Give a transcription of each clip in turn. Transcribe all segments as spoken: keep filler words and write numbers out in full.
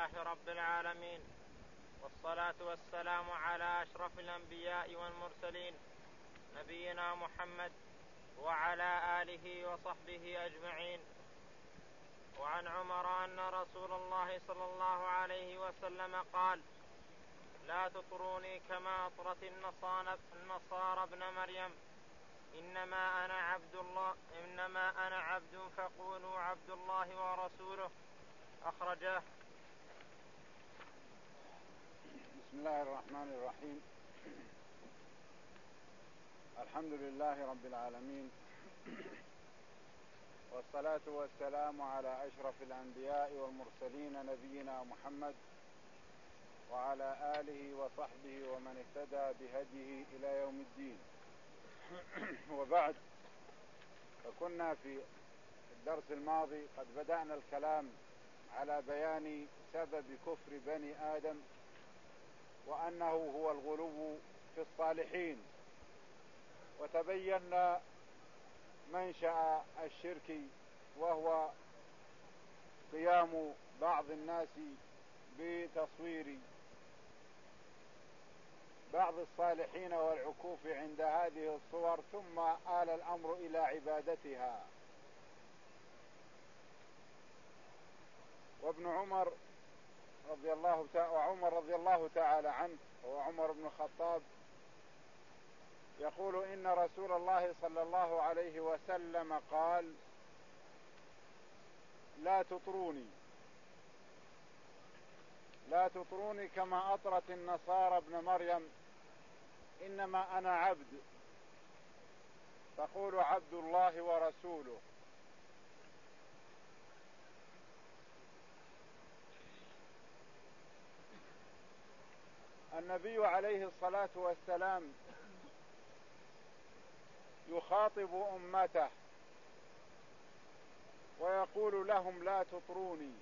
لله رب العالمين، والصلاة والسلام على أشرف الأنبياء والمرسلين نبينا محمد وعلى آله وصحبه أجمعين. وعن عمر أن رسول الله صلى الله عليه وسلم قال: لا تطروني كما أطرت النصارى ابن مريم، إنما أنا عبد الله إنما أنا عبد فقولوا عبد الله ورسوله. أخرجه. بسم الله الرحمن الرحيم. الحمد لله رب العالمين، والصلاة والسلام على أشرف الأنبياء والمرسلين نبينا محمد وعلى آله وصحبه ومن اهتدى بهديه إلى يوم الدين. وبعد، فكنا في الدرس الماضي قد بدأنا الكلام على بيان سبب كفر بني آدم، وأنه هو الغلو في الصالحين، وتبينا منشأ الشرك، وهو قيام بعض الناس بتصوير بعض الصالحين والعكوف عند هذه الصور، ثم آل الأمر إلى عبادتها. وابن عمر رضي الله تعالى وعمر رضي الله تعالى عنه، وعمر بن الخطاب، يقول: إن رسول الله صلى الله عليه وسلم قال: لا تطروني لا تطروني كما أطرت النصارى ابن مريم، إنما أنا عبد فقولوا عبد الله ورسوله. النبي عليه الصلاة والسلام يخاطب أمته ويقول لهم: لا تطروني.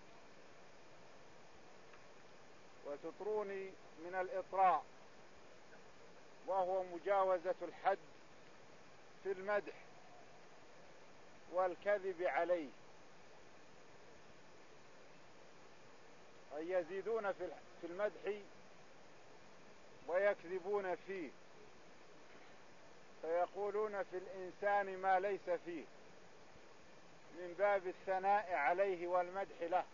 وتطروني من الإطراء، وهو مجاوزة الحد في المدح والكذب عليه، أي يزيدون في المدح ويكذبون فيه، فيقولون في الإنسان ما ليس فيه، من باب الثناء عليه والمدح له.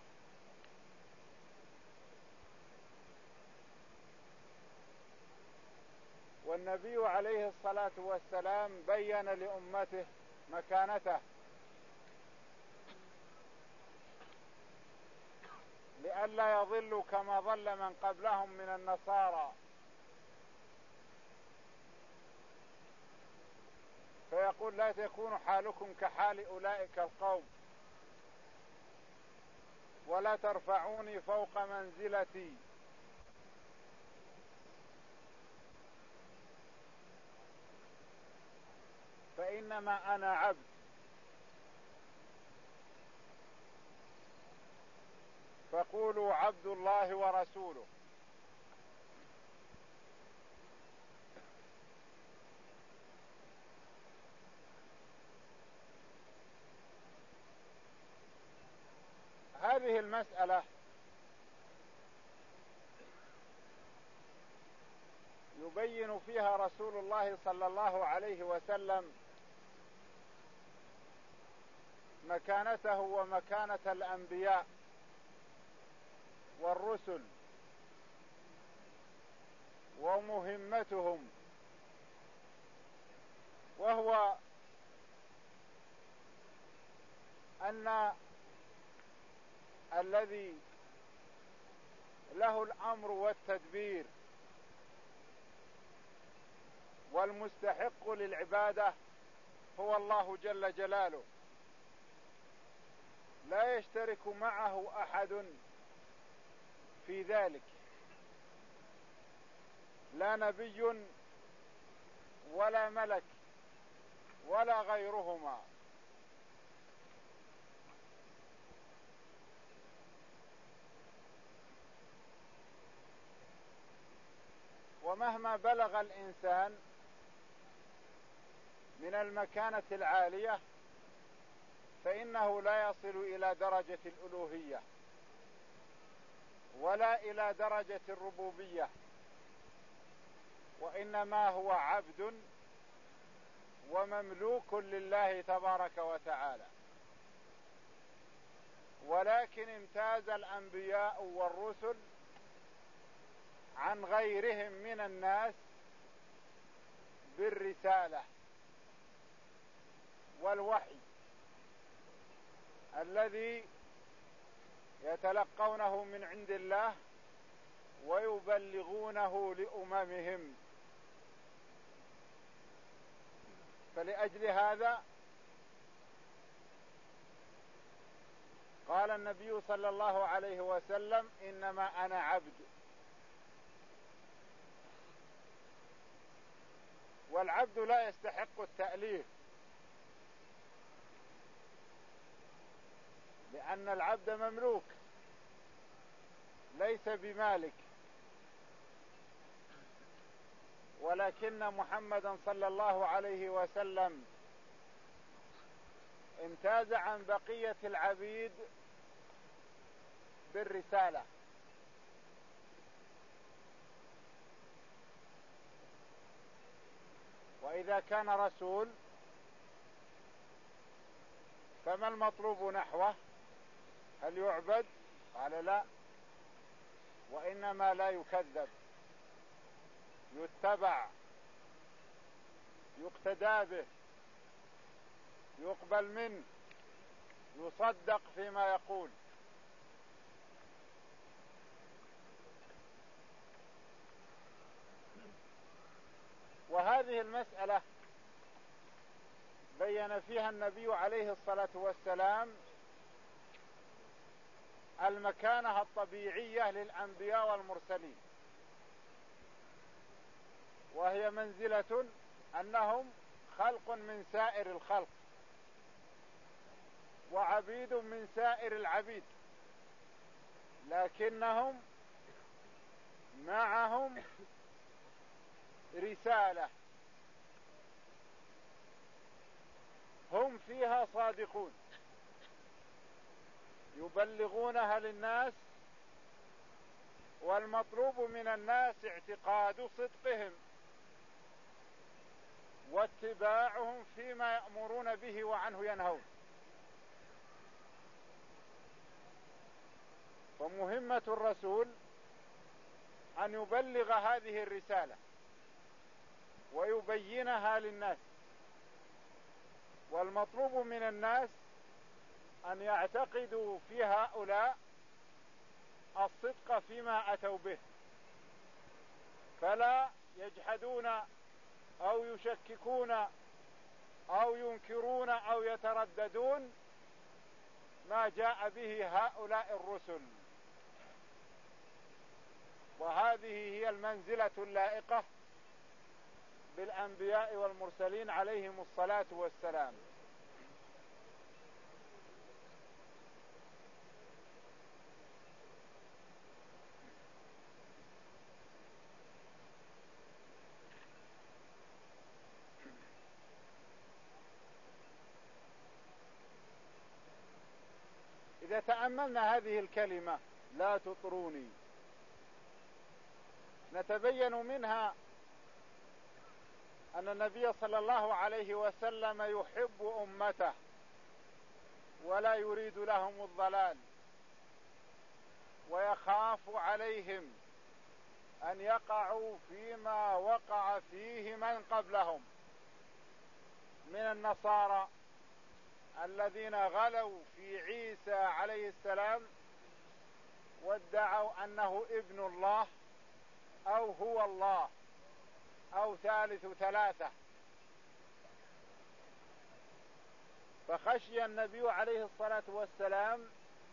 والنبي عليه الصلاة والسلام بين لأمته مكانته، لئلا يضلوا كما ضل من قبلهم من النصارى، فيقول: لا تكون حالكم كحال أولئك القوم، ولا ترفعوني فوق منزلتي، فإنما أنا عبد فقولوا عبد الله ورسوله. هذه المسألة يبين فيها رسول الله صلى الله عليه وسلم مكانته ومكانة الأنبياء والرسل ومهمتهم، وهو أن الذي له الأمر والتدبير والمستحق للعبادة هو الله جل جلاله، لا يشترك معه أحد في ذلك، لا نبي ولا ملك ولا غيرهما. ومهما بلغ الإنسان من المكانة العالية فإنه لا يصل إلى درجة الألوهية، ولا إلى درجة الربوبية، وإنما هو عبد ومملوك لله تبارك وتعالى. ولكن امتاز الأنبياء والرسل عن غيرهم من الناس بالرسالة والوحي الذي يتلقونه من عند الله ويبلغونه لأممهم. فلأجل هذا قال النبي صلى الله عليه وسلم: إنما أنا عبد. والعبد لا يستحق التأليف، لأن العبد مملوك ليس بمالك. ولكن محمدا صلى الله عليه وسلم امتاز عن بقية العبيد بالرسالة. وإذا كان رسول فما المطلوب نحوه؟ هل يعبد؟ قال لا، وإنما لا يكذب، يتبع، يقتدى به، يقبل منه، يصدق فيما يقول. وهذه المسألة بين فيها النبي عليه الصلاة والسلام المكانة الطبيعية للأنبياء والمرسلين، وهي منزلة أنهم خلق من سائر الخلق وعبيد من سائر العبيد، لكنهم معهم رسالة هم فيها صادقون، يبلغونها للناس، والمطلوب من الناس اعتقاد صدقهم واتباعهم فيما يأمرون به وعنه ينهون. ومهمة الرسول أن يبلغ هذه الرسالة ويبينها للناس، والمطلوب من الناس أن يعتقدوا في هؤلاء الصدق فيما أتوا به، فلا يجحدون أو يشككون أو ينكرون أو يترددون ما جاء به هؤلاء الرسل. وهذه هي المنزلة اللائقة بالأنبياء والمرسلين عليهم الصلاة والسلام. إذا تأملنا هذه الكلمة لا تطروني، نتبين منها أن النبي صلى الله عليه وسلم يحب أمته ولا يريد لهم الضلال، ويخاف عليهم أن يقعوا فيما وقع فيه من قبلهم من النصارى الذين غلوا في عيسى عليه السلام وادعوا أنه ابن الله أو هو الله أو ثالث ثلاثة. فخشي النبي عليه الصلاة والسلام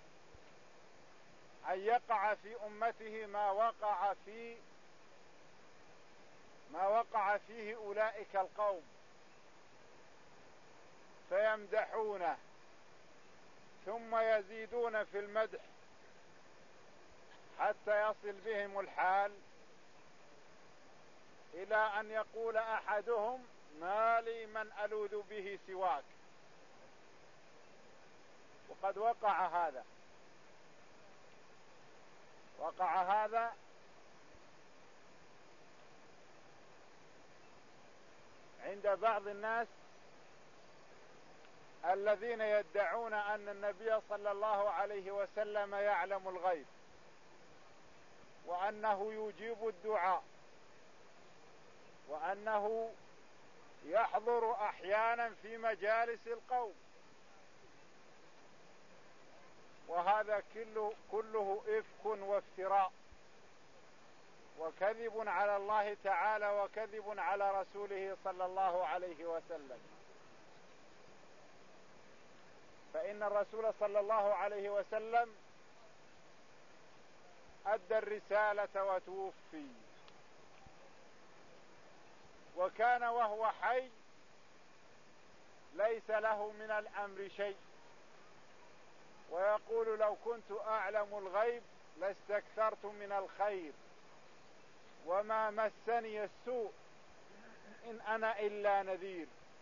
أن يقع في أمته ما وقع في ما وقع فيه أولئك القوم، فيمدحونه ثم يزيدون في المدح حتى يصل بهم الحال إلى أن يقول أحدهم: ما لي من ألوذ به سواك. وقد وقع هذا، وقع هذا عند بعض الناس الذين يدعون أن النبي صلى الله عليه وسلم يعلم الغيب وأنه يجيب الدعاء وأنه يحضر أحيانا في مجالس القوم، وهذا كله, كله إفك وافتراء وكذب على الله تعالى وكذب على رسوله صلى الله عليه وسلم. فإن الرسول صلى الله عليه وسلم أدى الرسالة وتوفي، وكان وهو حي ليس له من الأمر شيء، ويقول لو كنت أعلم الغيب لاستكثرت من الخير وما مسني السوء إن أنا إلا نذير.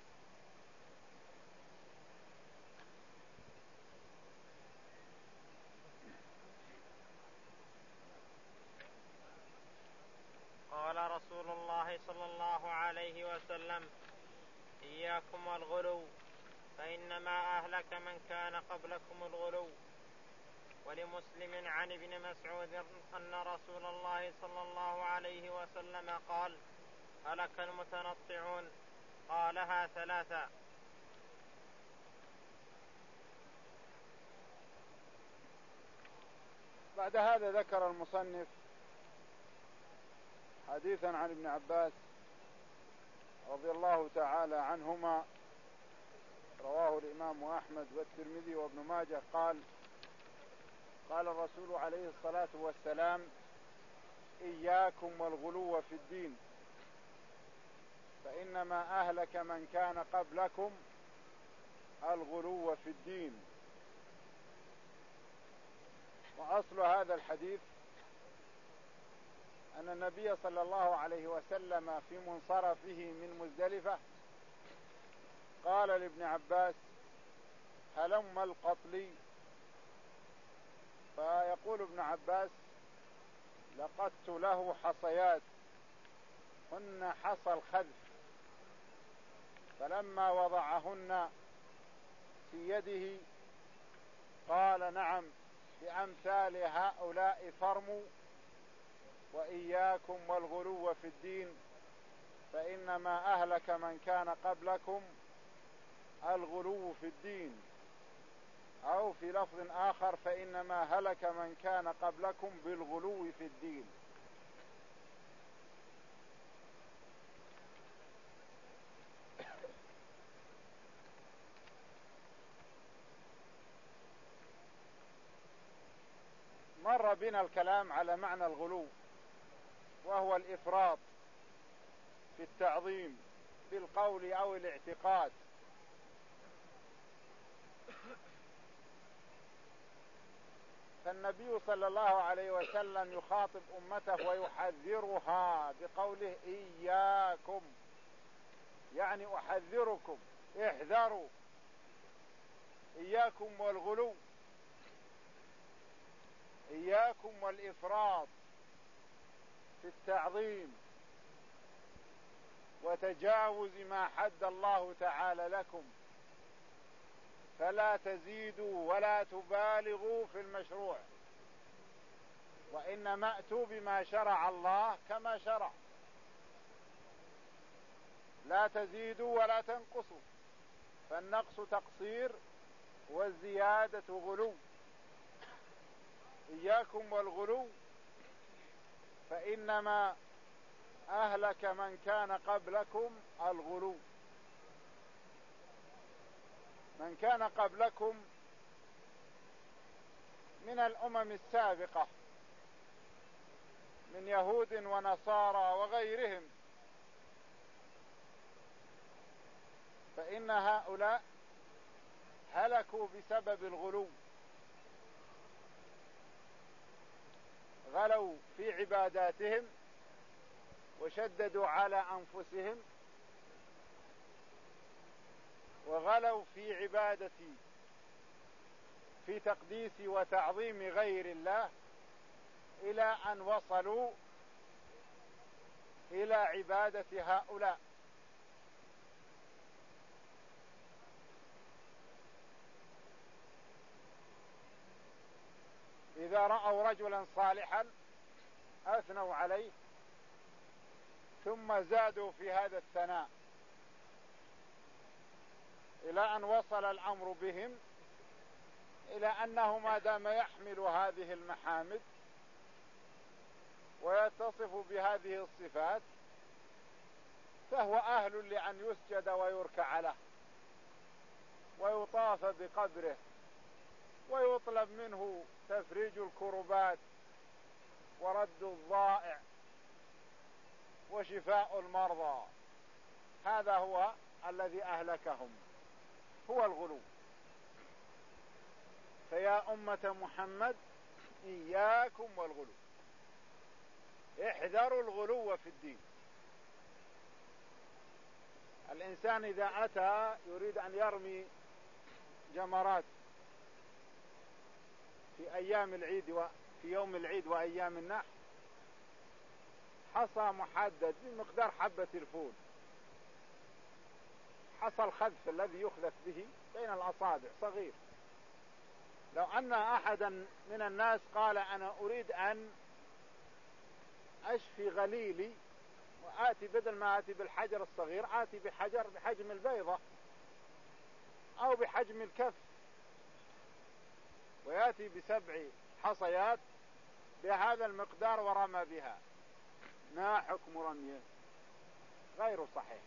قال رسول الله صلى الله عليه وسلم: إياكم والغلو فإنما أهلك من كان قبلكم الغلو. ولمسلم عن ابن مسعود أن رسول الله صلى الله عليه وسلم قال: هلك المتنطعون. قالها ثلاثا. بعد هذا ذكر المصنف حديثا عن ابن عباس رضي الله تعالى عنهما، رواه الإمام أحمد والترمذي وابن ماجه، قال: قال الرسول عليه الصلاة والسلام: إياكم والغلو في الدين فإنما أهلك من كان قبلكم الغلو في الدين. وأصل هذا الحديث أن النبي صلى الله عليه وسلم في منصرفه من مزدلفة قال لابن عباس: هلم القطل. فيقول ابن عباس: لقدت له حصيات هن حصى الخذف، فلما وضعهن في يده قال: نعم، بأمثال هؤلاء فرموا، وإياكم والغلو في الدين فإنما أهلك من كان قبلكم الغلو في الدين. أو في لفظ آخر: فإنما هلك من كان قبلكم بالغلو في الدين. مر بنا الكلام على معنى الغلو، وهو الإفراط في التعظيم بالقول أو الاعتقاد. فالنبي صلى الله عليه وسلم يخاطب أمته ويحذرها بقوله: إياكم، يعني أحذركم، احذروا، إياكم والغلو، إياكم والإفراط في التعظيم وتجاوز ما حد الله تعالى لكم، فلا تزيدوا ولا تبالغوا في المشروع، وإنما أتوا بما شرع الله كما شرع، لا تزيدوا ولا تنقصوا، فالنقص تقصير والزيادة غلو. إياكم والغلو فإنما أهلك من كان قبلكم الغلو. من كان قبلكم من الأمم السابقة من يهود ونصارى وغيرهم، فإن هؤلاء هلكوا بسبب الغلو، غلوا في عباداتهم وشددوا على أنفسهم، وغلوا في عبادة في تقديس وتعظيم غير الله، إلى أن وصلوا إلى عبادة هؤلاء. إذا رأوا رجلا صالحا أثنوا عليه ثم زادوا في هذا الثناء إلى أن وصل الأمر بهم إلى أنه ما دام يحمل هذه المحامد ويتصف بهذه الصفات فهو أهل لأن يسجد ويركع له ويطاف بقبره ويطلب منه تفريج الكربات ورد الضائع وشفاء المرضى. هذا هو الذي أهلكهم، هو الغلو. فيا أمة محمد إياكم والغلو، احذروا الغلو في الدين. الإنسان إذا أتى يريد أن يرمي جمرات في أيام العيد وفي يوم العيد وأيام النحر حصى محدد بمقدار حبة الفول، حصى الخذف الذي يخذف به بين الأصابع صغير. لو أن أحدا من الناس قال أنا أريد أن أشفي غليلي وآتي بدل ما آتي بالحجر الصغير آتي بحجر بحجم البيضة أو بحجم الكف، ويأتي بسبع حصيات بهذا المقدار ورمى بها، ما حكم رميه؟ غير صحيح،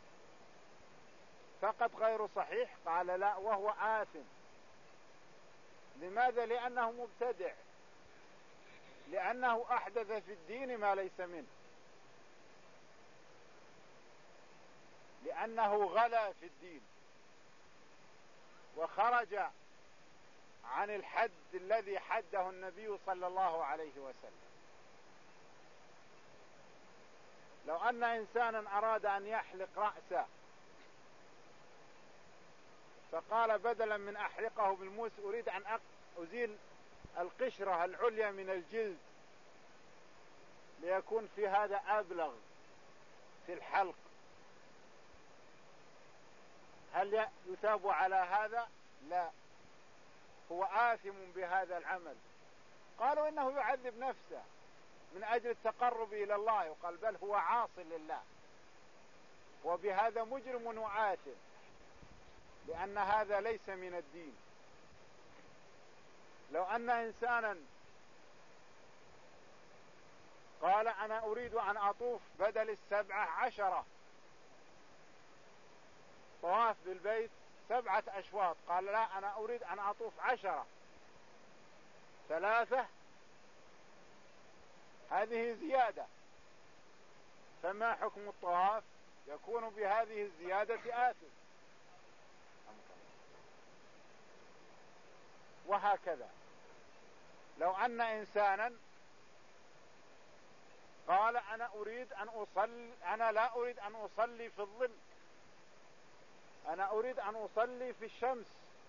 فقط غير صحيح. قال لا، وهو آثم. لماذا؟ لأنه مبتدع، لأنه أحدث في الدين ما ليس منه، لأنه غلا في الدين وخرج عن الحد الذي حده النبي صلى الله عليه وسلم. لو أن إنسانا أراد أن يحلق رأسه فقال بدلا من أحلقه بالموس أريد أن أزيل القشرة العليا من الجلد ليكون في هذا أبلغ في الحلق، هل يثاب على هذا؟ لا، هو آثم بهذا العمل. قالوا إنه يعذب نفسه من أجل التقرب إلى الله، وقال بل هو عاص لله وبهذا مجرم وآثم، لأن هذا ليس من الدين. لو أن إنسانا قال أنا أريد أن أطوف بدل السبعة عشرة طواف بالبيت سبعة أشواط، قال لا أنا أريد أن أطوف عشرة ثلاثة، هذه زيادة، فما حكم الطواف؟ يكون بهذه الزيادة آثم. وهكذا لو أن إنسانا قال أنا أريد أن أصلي، أنا لا أريد أن أصلي في الظل، أنا أريد أن أصلي في الشمس،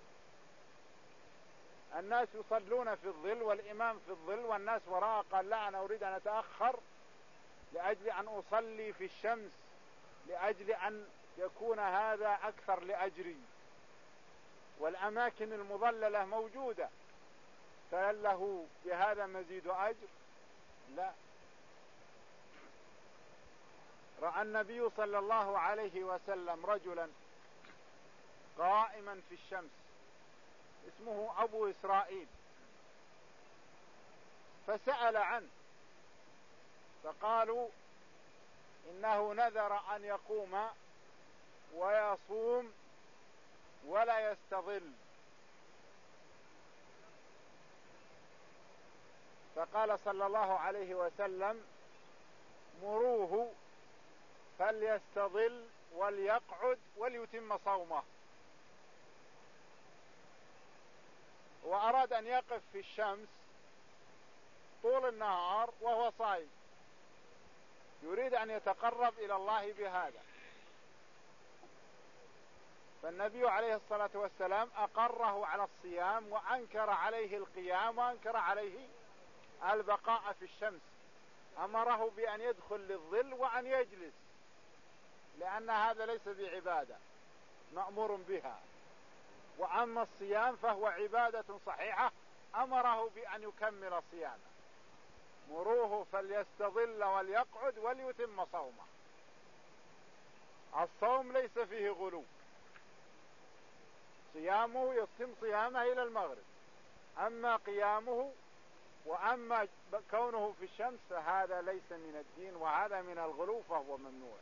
الناس يصلون في الظل والإمام في الظل والناس وراء، قال لا أنا أريد أن أتأخر لأجل أن أصلي في الشمس لأجل أن يكون هذا أكثر لأجري، والأماكن المظللة موجودة، فهل له بهذا مزيد أجر؟ لا. رأى النبي صلى الله عليه وسلم رجلا قائما في الشمس اسمه أبو إسرائيل، فسأل عنه فقالوا إنه نذر أن يقوم ويصوم ولا يستظل، فقال صلى الله عليه وسلم مروه فليستظل وليقعد وليتم صومه. وأراد أن يقف في الشمس طول النهار وهو صائم، يريد أن يتقرب إلى الله بهذا، فالنبي عليه الصلاة والسلام أقره على الصيام وأنكر عليه القيام وأنكر عليه البقاء في الشمس، أمره بأن يدخل للظل وأن يجلس، لأن هذا ليس بعبادة مأمور بها. وأما الصيام فهو عبادة صحيحة، أمره بأن يكمل صيامه. مروه فليستظل وليقعد وليتم صومه. الصوم ليس فيه غلو، صيامه يتم صيامه إلى المغرب. أما قيامه وأما كونه في الشمس فهذا ليس من الدين، وهذا من الغلو فهو ممنوع.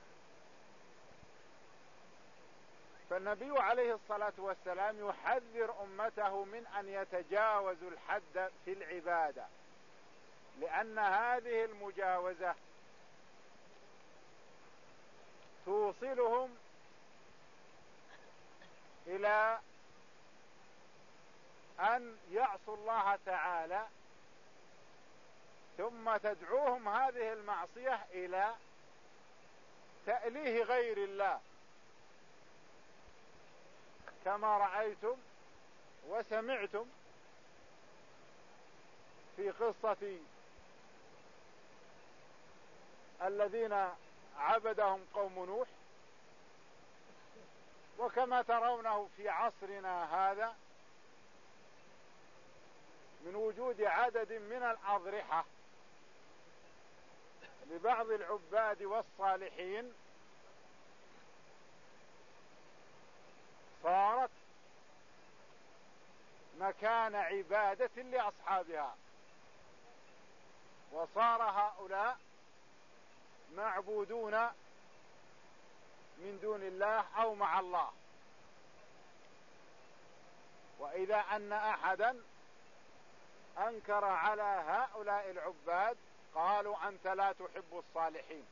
فالنبي عليه الصلاة والسلام يحذر أمته من أن يتجاوزوا الحد في العبادة، لأن هذه المجاوزة توصلهم إلى أن يعصوا الله تعالى، ثم تدعوهم هذه المعصية إلى تأليه غير الله، كما رأيتم وسمعتم في قصة الذين عبدهم قوم نوح، وكما ترونه في عصرنا هذا من وجود عدد من الأضرحة لبعض العباد والصالحين صارت مكان عبادة لأصحابها، وصار هؤلاء معبودون من دون الله أو مع الله. وإذا أن أحدا أنكر على هؤلاء العباد قالوا أنت لا تحب الصالحين.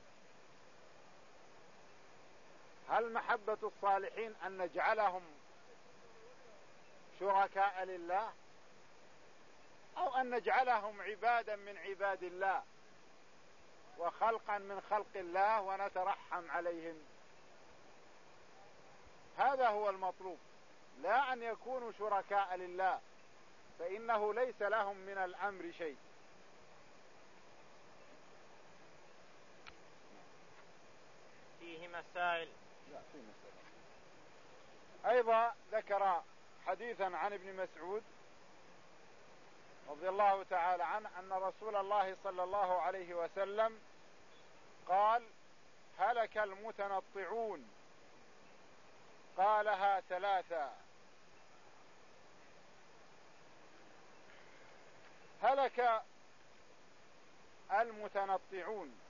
هل محبة الصالحين أن نجعلهم شركاء لله، أو أن نجعلهم عبادا من عباد الله وخلقا من خلق الله ونترحم عليهم؟ هذا هو المطلوب، لا أن يكونوا شركاء لله، فإنه ليس لهم من الأمر شيء. فيه مسائل. لا فيه مسائل. أيضا ذكر حديثا عن ابن مسعود رضي الله تعالى عنه أن رسول الله صلى الله عليه وسلم قال: هلك المتنطعون، قالها ثلاثا. هلك المتنطعون،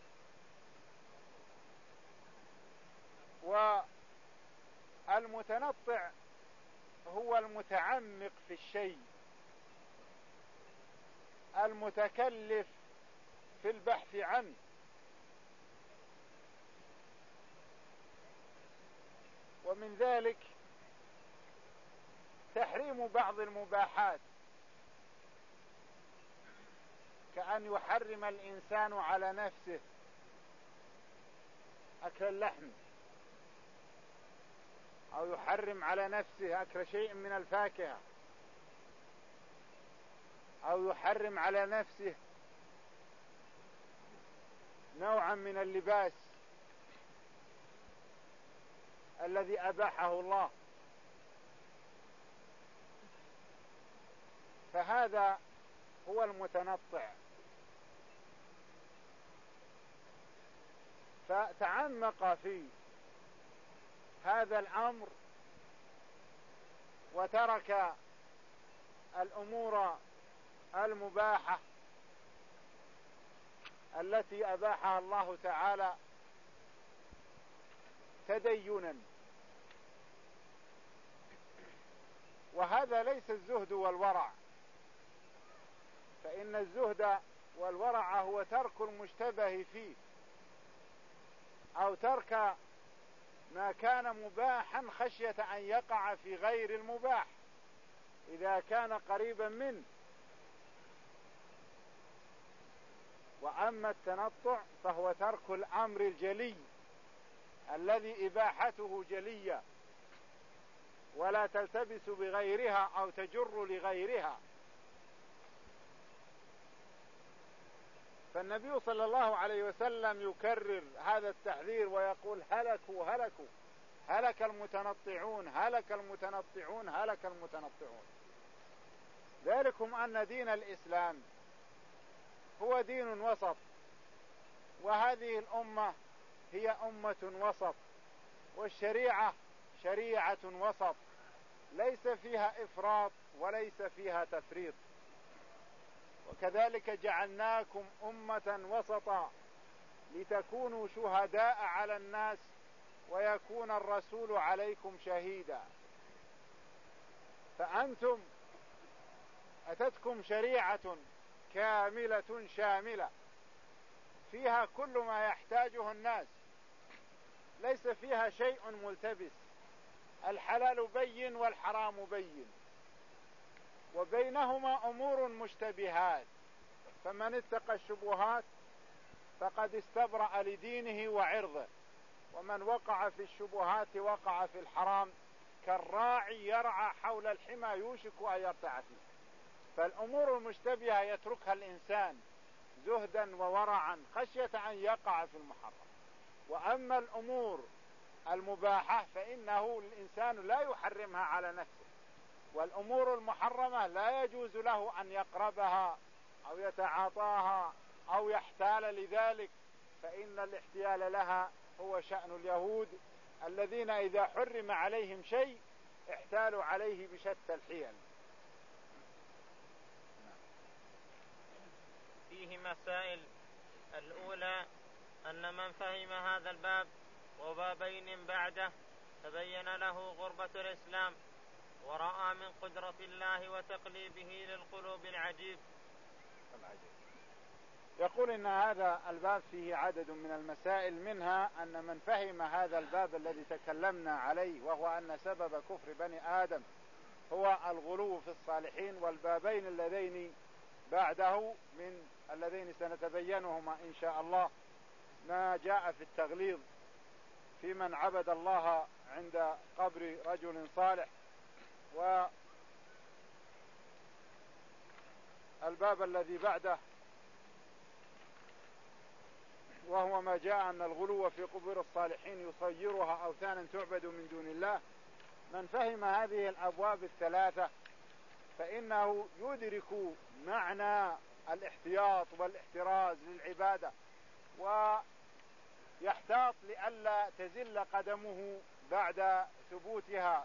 والمتنطع هو المتعمق في الشيء، المتكلف في البحث عنه، ومن ذلك تحريم بعض المباحات، كأن يحرم الإنسان على نفسه أكل اللحم، أو يحرم على نفسه أكل شيء من الفاكهة، أو يحرم على نفسه نوعا من اللباس الذي أباحه الله. فهذا هو المتنطع. فتعمق في هذا الأمر وترك الأمور المباحة التي أباحها الله تعالى تدينا. وهذا ليس الزهد والورع، فإن الزهد والورع هو ترك المشتبه فيه، أو ترك ما كان مباحا خشية أن يقع في غير المباح إذا كان قريبا منه. وأما التنطع فهو ترك الأمر الجلي الذي إباحته جلية ولا تلتبس بغيرها أو تجر لغيرها. فالنبي صلى الله عليه وسلم يكرر هذا التحذير ويقول هلكوا هلكوا هلك المتنطعون هلك المتنطعون هلك المتنطعون. ذلكم أن دين الإسلام هو دين وسط، وهذه الأمة هي أمة وسط، والشريعة شريعة وسط، ليس فيها إفراط وليس فيها تفريط. وكذلك جعلناكم أمة وسطا لتكونوا شهداء على الناس ويكون الرسول عليكم شهيدا. فأنتم أتتكم شريعة كاملة شاملة فيها كل ما يحتاجه الناس، ليس فيها شيء ملتبس، الحلال بين والحرام بين، وبينهما أمور مشتبهات، فمن اتقى الشبهات فقد استبرأ لدينه وعرضه، ومن وقع في الشبهات وقع في الحرام كالراعي يرعى حول الحمى يوشك أن يرتع فيه. فالأمور المشتبهة يتركها الإنسان زهدا وورعا خشية أن يقع في المحرم، وأما الأمور المباحة فإنه الإنسان لا يحرمها على نفسه، والأمور المحرمة لا يجوز له أن يقربها أو يتعاطاها أو يحتال لذلك، فإن الاحتيال لها هو شأن اليهود الذين إذا حرم عليهم شيء احتالوا عليه بشتى الحيل. فيه مسائل. الأولى أن من فهم هذا الباب وبابين بعده تبين له غربة الإسلام ورأى من قدرة الله وتقليبه للقلوب العجيب. يقول إن هذا الباب فيه عدد من المسائل، منها أن من فهم هذا الباب الذي تكلمنا عليه وهو أن سبب كفر بني آدم هو الغلو في الصالحين، والبابين اللذين بعده من اللذين سنتبينهما إن شاء الله ما جاء في التغليظ في من عبد الله عند قبر رجل صالح، والباب الذي بعده وهو ما جاء أن الغلو في قبور الصالحين يصيرها أوثانا تعبد من دون الله. من فهم هذه الأبواب الثلاثة فإنه يدرك معنى الاحتياط والاحتراز للعبادة، ويحتاط لئلا تزل قدمه بعد ثبوتها،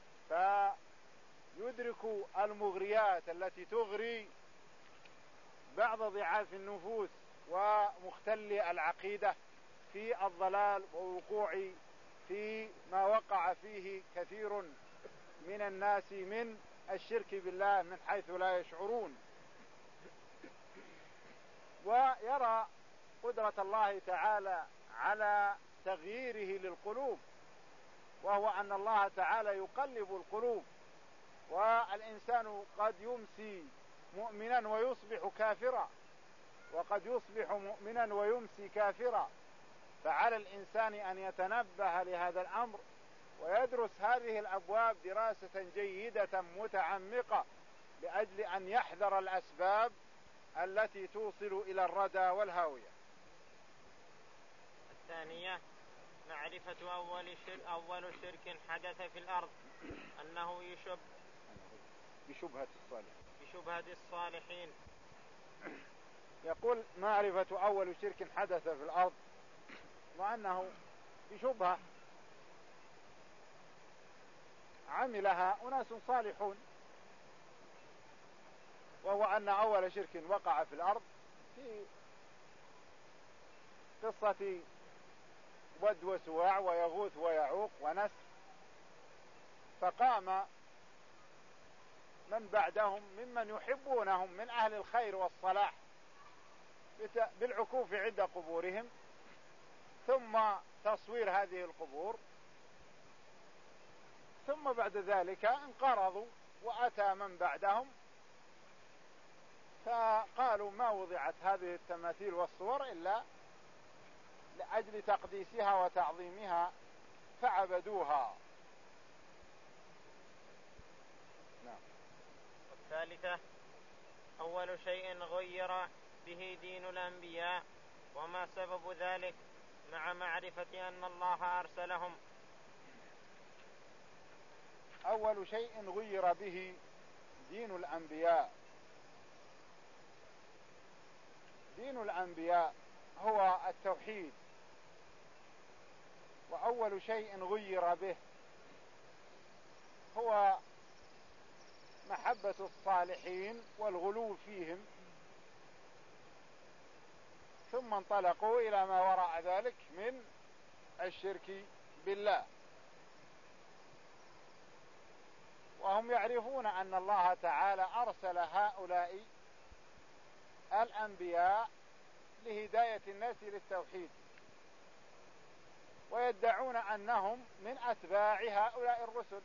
فيدرك المغريات التي تغري بعض ضعاف النفوس ومختل العقيدة في الضلال ووقوع في ما وقع فيه كثير من الناس من الشرك بالله من حيث لا يشعرون، ويرى قدرة الله تعالى على تغييره للقلوب، وهو أن الله تعالى يقلب القلوب، والإنسان قد يمسي مؤمنا ويصبح كافرا، وقد يصبح مؤمنا ويمسي كافرا، فعلى الإنسان أن يتنبه لهذا الأمر ويدرس هذه الأبواب دراسة جيدة متعمقة لأجل أن يحذر الأسباب التي توصل إلى الردى والهاوية. الثانية معرفة أول شرك, أول شرك حدث في الأرض أنه يشب بشبهة الصالحين بشبهة الصالحين. يقول معرفة أول شرك حدث في الأرض وأنه بشبهة عملها أناس صالحون، وهو أن أول شرك وقع في الأرض في قصة ود وسواع ويغوث ويعوق ونسر، فقام من بعدهم ممن يحبونهم من أهل الخير والصلاح بالعكوف عند قبورهم ثم تصوير هذه القبور، ثم بعد ذلك انقرضوا وأتى من بعدهم فقالوا ما وضعت هذه التماثيل والصور إلا لأجل تقديسها وتعظيمها فعبدوها. نعم. والثالثة أول شيء غير به دين الأنبياء، وما سبب ذلك مع معرفة أن الله أرسلهم؟ أول شيء غير به دين الأنبياء، دين الأنبياء هو التوحيد، وأول شيء غير به هو محبة الصالحين والغلو فيهم، ثم انطلقوا إلى ما وراء ذلك من الشرك بالله، وهم يعرفون أن الله تعالى أرسل هؤلاء الأنبياء لهداية الناس للتوحيد، ويدعون أنهم من أتباع هؤلاء الرسل.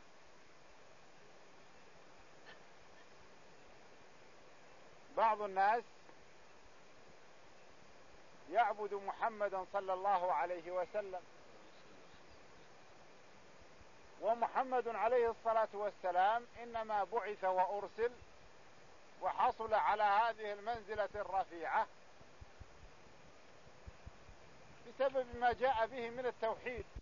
بعض الناس يعبد محمدا صلى الله عليه وسلم، ومحمد عليه الصلاة والسلام إنما بعث وأرسل وحصل على هذه المنزلة الرفيعة بسبب ما جاء به من التوحيد،